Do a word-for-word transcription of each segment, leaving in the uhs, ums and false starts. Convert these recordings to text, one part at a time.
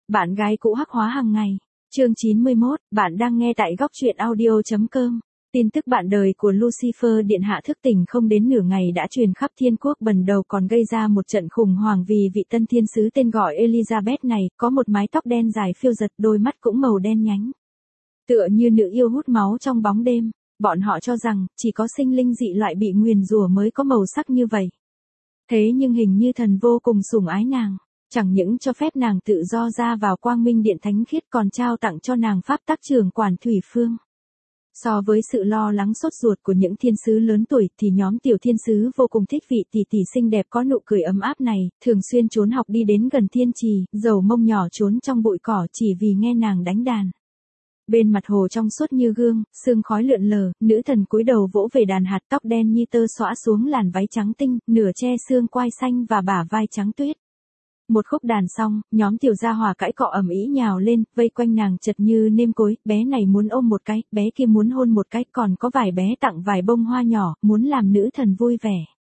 Bạn gái cũ hắc hóa hàng ngày. Chương chín mươi mốt, bạn đang nghe tại góc truyện audio chấm com. Tin tức bạn đời của Lucifer điện hạ thức tỉnh không đến nửa ngày đã truyền khắp thiên quốc, bần đầu còn gây ra một trận khủng hoảng vì vị tân thiên sứ tên gọi Elizabeth này, có một mái tóc đen dài phiêu giật, đôi mắt cũng màu đen nhánh. Tựa như nữ yêu hút máu trong bóng đêm, bọn họ cho rằng, chỉ có sinh linh dị loại bị nguyền rủa mới có màu sắc như vậy. Thế nhưng hình như thần vô cùng sủng ái nàng. Chẳng những cho phép nàng tự do ra vào quang minh điện thánh khiết còn trao tặng cho nàng pháp tắc trưởng quản thủy phương. So với sự lo lắng sốt ruột của những thiên sứ lớn tuổi thì nhóm tiểu thiên sứ vô cùng thích vị tỷ tỷ xinh đẹp có nụ cười ấm áp này, thường xuyên trốn học đi đến gần thiên trì, dầu mông nhỏ trốn trong bụi cỏ chỉ vì nghe nàng đánh đàn. Bên mặt hồ trong suốt như gương, sương khói lượn lờ, nữ thần cúi đầu vỗ về đàn hạt, tóc đen như tơ xõa xuống làn váy trắng tinh, nửa che xương quai xanh và bả vai trắng tuyết. Một khúc đàn xong, nhóm tiểu gia hỏa cãi cọ ầm ĩ nhào lên, vây quanh nàng chật như nêm cối, bé này muốn ôm một cái, bé kia muốn hôn một cái, còn có vài bé tặng vài bông hoa nhỏ, muốn làm nữ thần vui vẻ.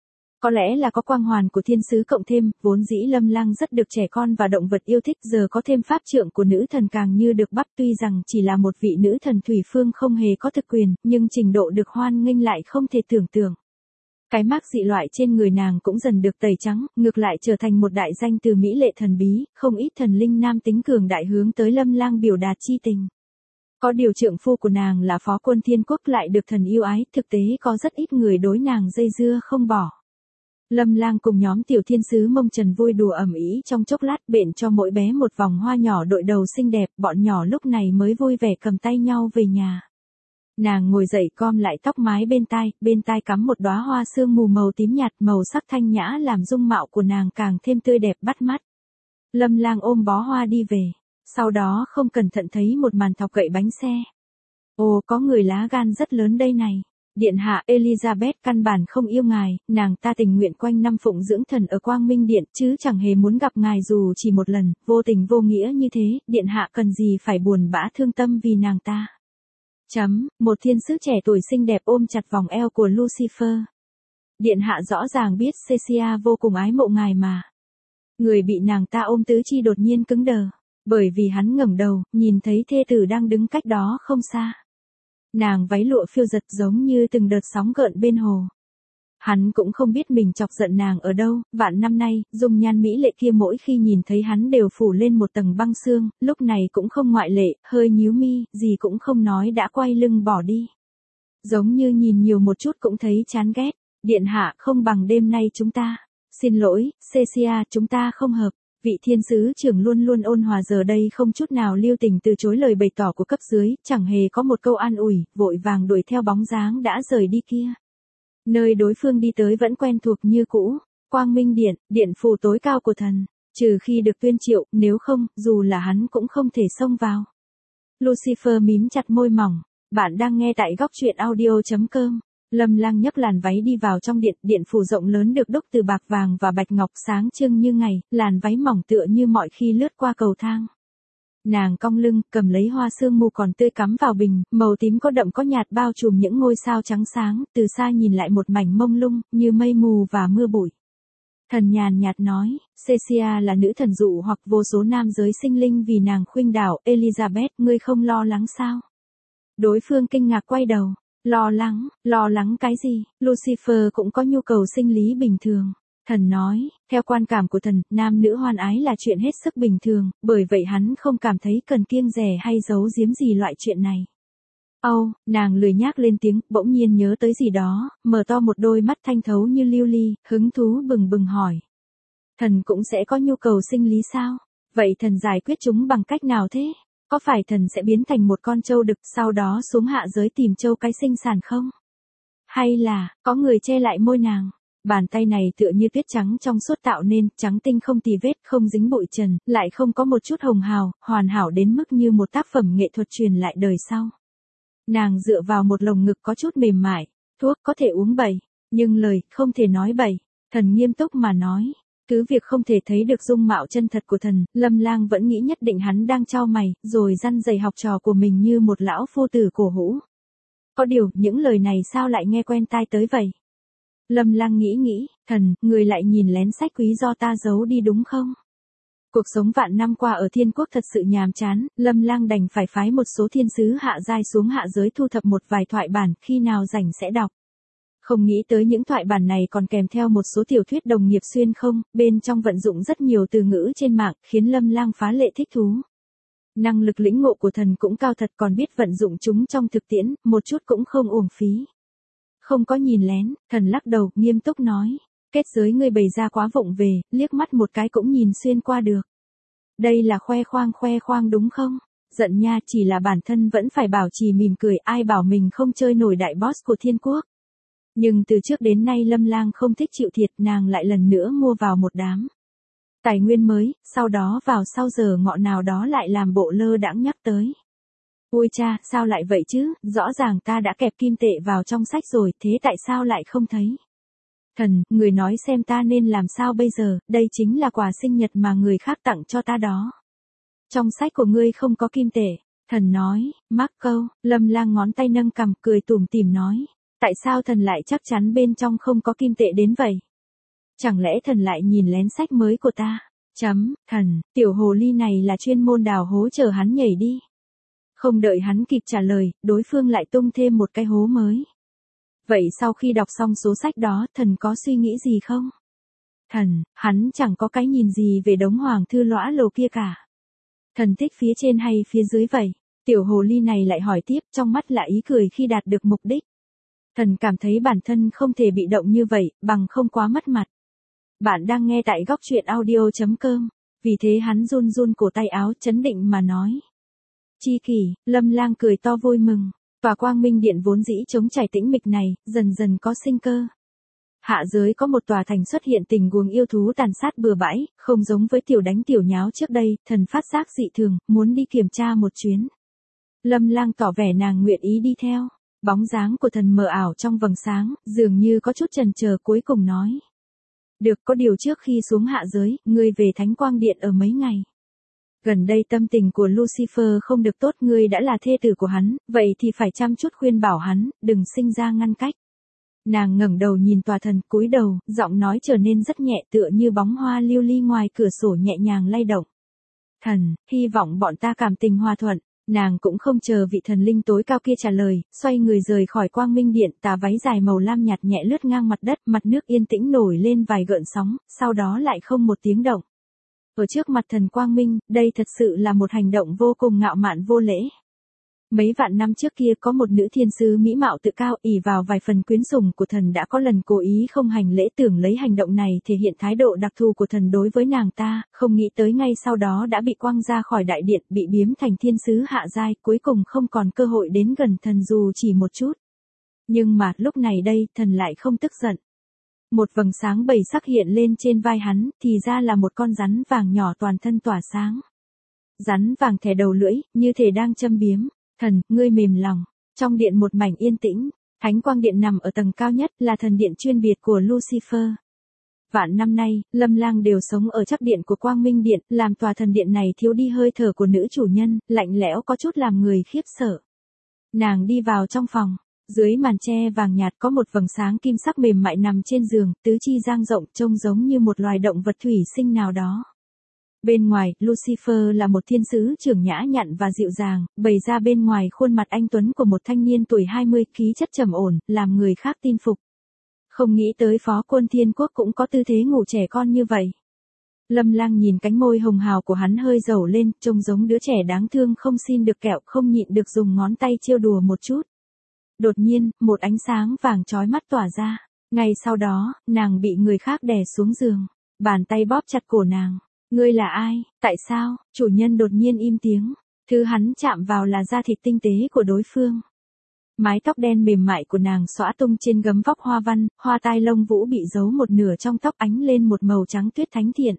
Có lẽ là có quang hoàn của thiên sứ cộng thêm, vốn dĩ Lâm Lang rất được trẻ con và động vật yêu thích, giờ có thêm pháp trượng của nữ thần càng như được bắp, tuy rằng chỉ là một vị nữ thần thủy phương không hề có thực quyền, nhưng trình độ được hoan nghênh lại không thể tưởng tượng. Cái mác dị loại trên người nàng cũng dần được tẩy trắng, ngược lại trở thành một đại danh từ mỹ lệ thần bí, không ít thần linh nam tính cường đại hướng tới Lâm Lang biểu đạt chi tình. Có điều trượng phu của nàng là phó quân thiên quốc lại được thần yêu ái, thực tế có rất ít người đối nàng dây dưa không bỏ. Lâm Lang cùng nhóm tiểu thiên sứ mông trần vui đùa ầm ĩ trong chốc lát, bện cho mỗi bé một vòng hoa nhỏ đội đầu xinh đẹp, bọn nhỏ lúc này mới vui vẻ cầm tay nhau về nhà. Nàng ngồi dậy gom lại tóc mái bên tai, bên tai cắm một đóa hoa sương mù màu tím nhạt, màu sắc thanh nhã làm dung mạo của nàng càng thêm tươi đẹp bắt mắt. Lâm Lang ôm bó hoa đi về, sau đó không cẩn thận thấy một màn thọc gậy bánh xe. Ồ, có người lá gan rất lớn đây này. Điện hạ Elizabeth căn bản không yêu ngài, nàng ta tình nguyện quanh năm phụng dưỡng thần ở Quang Minh Điện chứ chẳng hề muốn gặp ngài dù chỉ một lần, vô tình vô nghĩa như thế, điện hạ cần gì phải buồn bã thương tâm vì nàng ta. Chấm, một thiên sứ trẻ tuổi xinh đẹp ôm chặt vòng eo của Lucifer. Điện hạ rõ ràng biết Cecia vô cùng ái mộ ngài mà. Người bị nàng ta ôm tứ chi đột nhiên cứng đờ, bởi vì hắn ngẩng đầu, nhìn thấy thê tử đang đứng cách đó không xa. Nàng váy lụa phiêu giật giống như từng đợt sóng gợn bên hồ. Hắn cũng không biết mình chọc giận nàng ở đâu, vạn năm nay, dung nhan mỹ lệ kia mỗi khi nhìn thấy hắn đều phủ lên một tầng băng xương, lúc này cũng không ngoại lệ, hơi nhíu mi, gì cũng không nói đã quay lưng bỏ đi. Giống như nhìn nhiều một chút cũng thấy chán ghét, điện hạ không bằng đêm nay chúng ta. Xin lỗi, Cecia, chúng ta không hợp. Vị thiên sứ trưởng luôn luôn ôn hòa giờ đây không chút nào lưu tình từ chối lời bày tỏ của cấp dưới, chẳng hề có một câu an ủi, vội vàng đuổi theo bóng dáng đã rời đi kia. Nơi đối phương đi tới vẫn quen thuộc như cũ, Quang Minh Điện, điện phủ tối cao của thần, trừ khi được tuyên triệu, nếu không, dù là hắn cũng không thể xông vào. Lucifer mím chặt môi mỏng, bạn đang nghe tại góc truyện audio chấm com. Lâm Lang nhấc làn váy đi vào trong điện, điện phủ rộng lớn được đúc từ bạc vàng và bạch ngọc sáng trưng như ngày, làn váy mỏng tựa như mọi khi lướt qua cầu thang. Nàng cong lưng, cầm lấy hoa sương mù còn tươi cắm vào bình, màu tím có đậm có nhạt bao trùm những ngôi sao trắng sáng, từ xa nhìn lại một mảnh mông lung, như mây mù và mưa bụi. Thần nhàn nhạt nói, Cecia là nữ thần dụ hoặc vô số nam giới sinh linh vì nàng khuynh đảo, Elizabeth, ngươi không lo lắng sao? Đối phương kinh ngạc quay đầu. Lo lắng, lo lắng cái gì, Lucifer cũng có nhu cầu sinh lý bình thường. Thần nói, theo quan cảm của thần, nam nữ hoan ái là chuyện hết sức bình thường, bởi vậy hắn không cảm thấy cần kiêng dè hay giấu giếm gì loại chuyện này. Âu, oh, nàng lười nhác lên tiếng, bỗng nhiên nhớ tới gì đó, mở to một đôi mắt thanh thấu như lưu ly, hứng thú bừng bừng hỏi. Thần cũng sẽ có nhu cầu sinh lý sao? Vậy thần giải quyết chúng bằng cách nào thế? Có phải thần sẽ biến thành một con trâu đực sau đó xuống hạ giới tìm trâu cái sinh sản không? Hay là, có người che lại môi nàng? Bàn tay này tựa như tuyết trắng trong suốt tạo nên, trắng tinh không tì vết, không dính bụi trần, lại không có một chút hồng hào, hoàn hảo đến mức như một tác phẩm nghệ thuật truyền lại đời sau. Nàng dựa vào một lồng ngực có chút mềm mại, thuốc có thể uống bậy, nhưng lời không thể nói bậy. Thần nghiêm túc mà nói. Cứ việc không thể thấy được dung mạo chân thật của thần, Lâm Lang vẫn nghĩ nhất định hắn đang trao mày, rồi răn dày học trò của mình như một lão phu tử cổ hủ. Có điều, những lời này sao lại nghe quen tai tới vậy? Lâm Lang nghĩ nghĩ, thần, người lại nhìn lén sách quý do ta giấu đi đúng không? Cuộc sống vạn năm qua ở thiên quốc thật sự nhàm chán, Lâm Lang đành phải phái một số thiên sứ hạ giai xuống hạ giới thu thập một vài thoại bản, khi nào rảnh sẽ đọc. Không nghĩ tới những thoại bản này còn kèm theo một số tiểu thuyết đồng nghiệp xuyên không, bên trong vận dụng rất nhiều từ ngữ trên mạng, khiến Lâm Lang phá lệ thích thú. Năng lực lĩnh ngộ của thần cũng cao thật, còn biết vận dụng chúng trong thực tiễn, một chút cũng không uổng phí. Không có nhìn lén, thần lắc đầu, nghiêm túc nói. Kết giới ngươi bày ra quá vụng về, liếc mắt một cái cũng nhìn xuyên qua được. Đây là khoe khoang khoe khoang đúng không? Giận nha, chỉ là bản thân vẫn phải bảo trì mỉm cười, ai bảo mình không chơi nổi đại boss của thiên quốc. Nhưng từ trước đến nay Lâm Lang không thích chịu thiệt, nàng lại lần nữa mua vào một đám tài nguyên mới, sau đó vào sau giờ ngọ nào đó lại làm bộ lơ đãng nhắc tới. Ôi cha, sao lại vậy chứ, rõ ràng ta đã kẹp kim tệ vào trong sách rồi, thế tại sao lại không thấy? Thần, người nói xem ta nên làm sao bây giờ, đây chính là quà sinh nhật mà người khác tặng cho ta đó. Trong sách của ngươi không có kim tệ, thần nói, mắc câu, Lâm Lang ngón tay nâng cằm cười tủm tỉm nói. Tại sao thần lại chắc chắn bên trong không có kim tệ đến vậy? Chẳng lẽ thần lại nhìn lén sách mới của ta? Chấm, thần, tiểu hồ ly này là chuyên môn đào hố chờ hắn nhảy đi. Không đợi hắn kịp trả lời, đối phương lại tung thêm một cái hố mới. Vậy sau khi đọc xong số sách đó, thần có suy nghĩ gì không? Thần, hắn chẳng có cái nhìn gì về đống hoàng thư lõa lồ kia cả. Thần thích phía trên hay phía dưới vậy? Tiểu hồ ly này lại hỏi tiếp, trong mắt là ý cười khi đạt được mục đích. Thần cảm thấy bản thân không thể bị động như vậy, bằng không quá mất mặt. Bạn đang nghe tại góc truyện audio chấm com, vì thế hắn run run cổ tay áo, chấn định mà nói. Chi kỷ, Lâm Lang cười to vui mừng, tòa quang minh điện vốn dĩ trống trải tĩnh mịch này, dần dần có sinh cơ. Hạ giới có một tòa thành xuất hiện tình huống yêu thú tàn sát bừa bãi, không giống với tiểu đánh tiểu nháo trước đây, thần phát giác dị thường, muốn đi kiểm tra một chuyến. Lâm Lang tỏ vẻ nàng nguyện ý đi theo. Bóng dáng của thần mờ ảo trong vầng sáng, dường như có chút chần chờ, cuối cùng nói. Được, có điều trước khi xuống hạ giới, ngươi về Thánh Quang Điện ở mấy ngày. Gần đây tâm tình của Lucifer không được tốt, ngươi đã là thê tử của hắn, vậy thì phải chăm chút khuyên bảo hắn, đừng sinh ra ngăn cách. Nàng ngẩng đầu nhìn tòa thần, cúi đầu, giọng nói trở nên rất nhẹ, tựa như bóng hoa lưu ly ngoài cửa sổ nhẹ nhàng lay động. Thần, hy vọng bọn ta cảm tình hòa thuận. Nàng cũng không chờ vị thần linh tối cao kia trả lời, xoay người rời khỏi quang minh điện, tà váy dài màu lam nhạt nhẹ lướt ngang mặt đất, mặt nước yên tĩnh nổi lên vài gợn sóng, sau đó lại không một tiếng động. Ở trước mặt thần quang minh, đây thật sự là một hành động vô cùng ngạo mạn vô lễ. Mấy vạn năm trước kia có một nữ thiên sứ mỹ mạo tự cao, ỷ vào vài phần quyến sủng của thần đã có lần cố ý không hành lễ, tưởng lấy hành động này thể hiện thái độ đặc thù của thần đối với nàng ta, không nghĩ tới ngay sau đó đã bị quăng ra khỏi đại điện, bị biếm thành thiên sứ hạ giai, cuối cùng không còn cơ hội đến gần thần dù chỉ một chút. Nhưng mà, lúc này đây, thần lại không tức giận. Một vầng sáng bảy sắc hiện lên trên vai hắn, thì ra là một con rắn vàng nhỏ toàn thân tỏa sáng. Rắn vàng thè đầu lưỡi, như thể đang châm biếm. Thần, ngươi mềm lòng. Trong điện một mảnh yên tĩnh, Thánh Quang Điện nằm ở tầng cao nhất, là thần điện chuyên biệt của Lucifer. Vạn năm nay, Lâm Lang đều sống ở chắc điện của Quang Minh Điện, làm tòa thần điện này thiếu đi hơi thở của nữ chủ nhân, lạnh lẽo có chút làm người khiếp sợ. Nàng đi vào trong phòng, dưới màn che vàng nhạt có một vầng sáng kim sắc mềm mại nằm trên giường, tứ chi dang rộng, trông giống như một loài động vật thủy sinh nào đó. Bên ngoài, Lucifer là một thiên sứ trưởng nhã nhặn và dịu dàng, bày ra bên ngoài khuôn mặt anh tuấn của một thanh niên tuổi hai mươi, khí chất trầm ổn, làm người khác tin phục. Không nghĩ tới phó quân thiên quốc cũng có tư thế ngủ trẻ con như vậy. Lâm Lang nhìn cánh môi hồng hào của hắn hơi dầu lên, trông giống đứa trẻ đáng thương không xin được kẹo, không nhịn được dùng ngón tay trêu đùa một chút. Đột nhiên, một ánh sáng vàng chói mắt tỏa ra. Ngay sau đó, nàng bị người khác đè xuống giường. Bàn tay bóp chặt cổ nàng. Ngươi là ai? Tại sao? Chủ nhân đột nhiên im tiếng. Thứ hắn chạm vào là da thịt tinh tế của đối phương. Mái tóc đen mềm mại của nàng xõa tung trên gấm vóc hoa văn, hoa tai lông vũ bị giấu một nửa trong tóc ánh lên một màu trắng tuyết thánh thiện.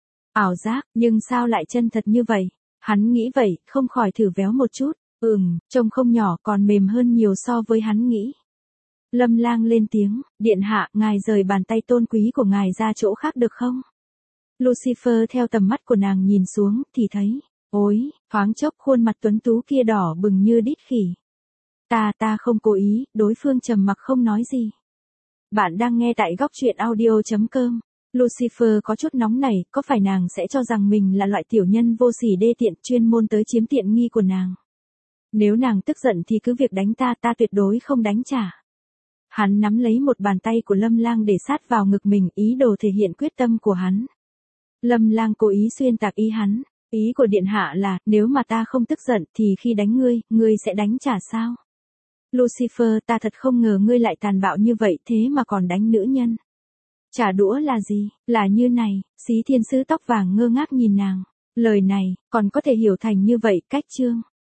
Ảo giác, nhưng sao lại chân thật như vậy? Hắn nghĩ vậy, không khỏi thử véo một chút. Ừm, trông không nhỏ, còn mềm hơn nhiều so với hắn nghĩ. Lâm Lang lên tiếng, điện hạ, ngài rời bàn tay tôn quý của ngài ra chỗ khác được không? Lucifer theo tầm mắt của nàng nhìn xuống, thì thấy, ôi, thoáng chốc khuôn mặt tuấn tú kia đỏ bừng như đít khỉ. Ta ta không cố ý, đối phương trầm mặc không nói gì. Bạn đang nghe tại góc truyện audio chấm com. Lucifer có chút nóng nảy, có phải nàng sẽ cho rằng mình là loại tiểu nhân vô sỉ đê tiện chuyên môn tới chiếm tiện nghi của nàng? Nếu nàng tức giận thì cứ việc đánh ta, ta tuyệt đối không đánh trả. Hắn nắm lấy một bàn tay của Lâm Lang để sát vào ngực mình, ý đồ thể hiện quyết tâm của hắn. Lâm Lang cố ý xuyên tạc ý hắn. Ý của điện hạ là, nếu mà ta không tức giận thì khi đánh ngươi, ngươi sẽ đánh trả sao? Lucifer, ta thật không ngờ ngươi lại tàn bạo như vậy, thế mà còn đánh nữ nhân. Trả đũa là gì? Là như này, Xí Thiên Sứ tóc vàng ngơ ngác nhìn nàng. Lời này, còn có thể hiểu thành như vậy, cách chương.